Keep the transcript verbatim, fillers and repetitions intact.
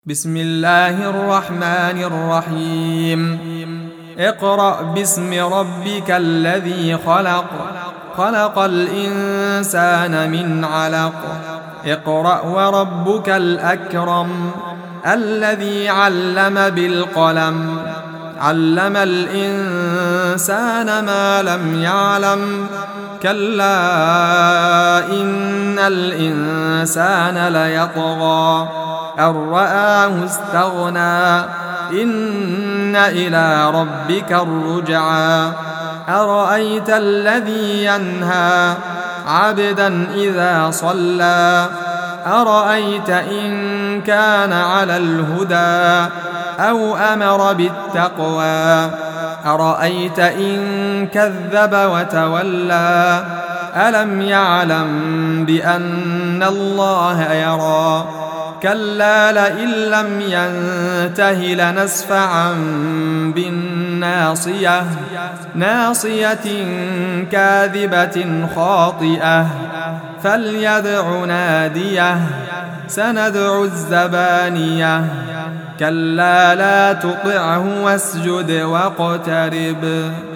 بسم الله الرحمن الرحيم اقرأ باسم ربك الذي خلق خلق الإنسان من علق اقرأ وربك الأكرم الذي علم بالقلم علم الإنسان ما لم يعلم كلا إن الإنسان ليطغى أن رآه استغنى إن إلى ربك الرجعى أرأيت الذي ينهى عبدا إذا صلى أرأيت إن كان على الهدى أو أمر بالتقوى أرأيت إن كذب وتولى ألم يعلم بأن الله يرى كلا لئن لم ينته لنسفعا بالناصية ناصية كاذبة خاطئة فليدع ناديه سندع الزبانية كلا لا تطعه واسجد واقترب